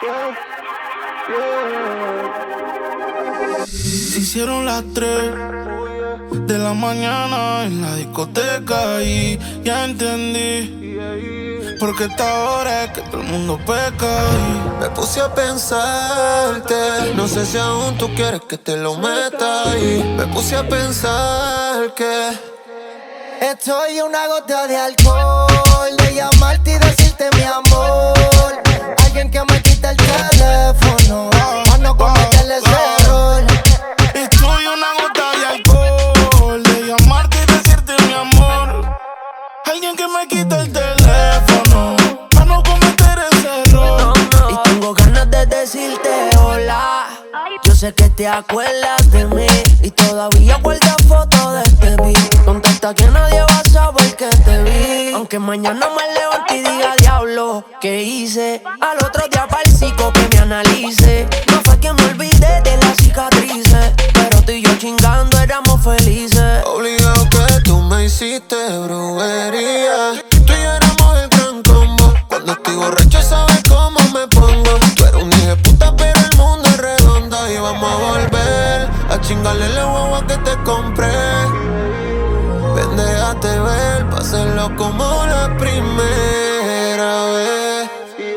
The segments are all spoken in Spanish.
Se hicieron las 3 de la mañana en la discoteca y ya entendí porque esta hora es que todo el mundo peca. Y me puse a pensar que no sé si aún tú quieres que te lo meta. Y me puse a pensar que estoy a una gota de alcohol de llamarte y decirte mi amor. Alguien que me quita el teléfono para no cometerle ese error. Estoy a una gota de alcohol de llamarte y decirte mi amor. Alguien que me quita el teléfono para no cometer ese error. Y tengo ganas de decirte hola. Yo sé que te acuerdas de mí y todavía guardas fotos de este beat. Contesta que nadie va a saber que te vi. Aunque mañana me levante y diga diablo, ¿qué hice? Al otro día para el psico que me analice. No fue que me olvidé de las cicatrices, pero tú y yo chingando éramos felices. Obligado que tú me hiciste brujería. Tú y yo éramos el gran combo. Cuando estoy borracho sabes cómo me pongo. Tú eres un hijo de puta pero el mundo es redondo. Y vamos a volver a chingarle la guagua que te compré. Ven, déjate ver pa' hacerlo como la primera vez.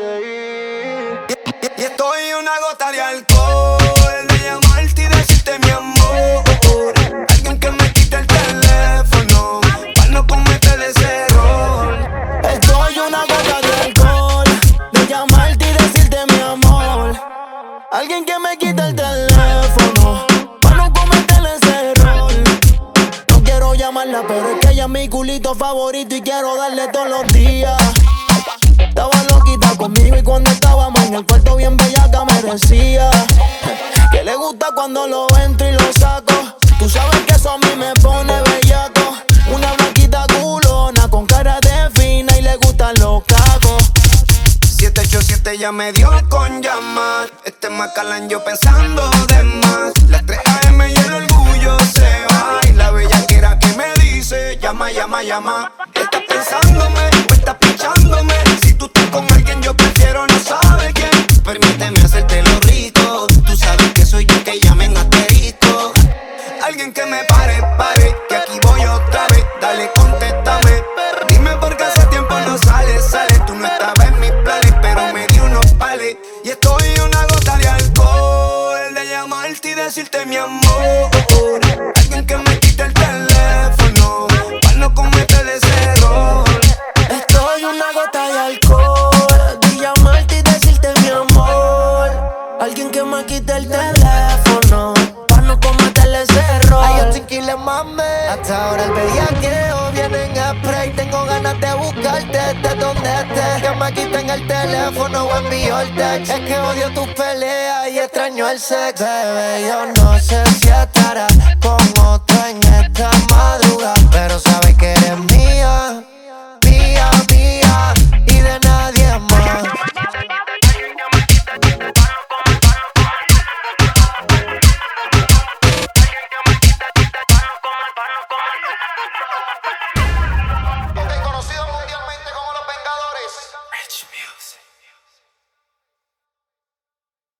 Y estoy una gota de alcohol de llamarte y decirte mi amor. Alguien que me quite el teléfono para no cometer ese error. Estoy una gota de alcohol de llamarte y decirte mi amor. Alguien que me quite el teléfono para no cometer ese error. No quiero llamarla, pero es que ella es mi culito favorito y quiero darle todos los días. Estaba loquita conmigo y cuando estábamos en el cuarto bien bellaca me decía que le gusta cuando lo entro y lo saco. Tú sabes que eso a mí me pone bellaco. Una blanquita culona con cara de fina y le gustan los cacos. 787 ya me dio con llamar. Este Macalán yo pensando de más. Las 3 AM y el orgullo se va. Y la bellaquera que me dice llama, llama, llama. ¿Estás pensándome o estás pichándome? Si tú estás con alguien yo prefiero no sabe quién. Permíteme hacértelo rico. Tú sabes que soy yo que llamen asterisco. Alguien que me pare, pare, que aquí voy otra vez. Dale, contéstame. Dime por qué hace tiempo no sale, sale. Tú no estabas en mis planes, pero me di unos pales. Y estoy una gota de alcohol de llamarte y decirte mi amor. Alguien que me quite el teléfono para no cometer ese error. Estoy una gota de alcohol de llamarte y decirte mi amor. Alguien que me quite el teléfono para no cometer ese error. Ay, yo tranquila, mami. Hasta ahora el bellaqueo viene en spray. Tengo ganas de buscarte desde donde estés. Que me quiten el teléfono o envío el text. Es que odio tus peleas y extraño el sex. Bebé, yo no sé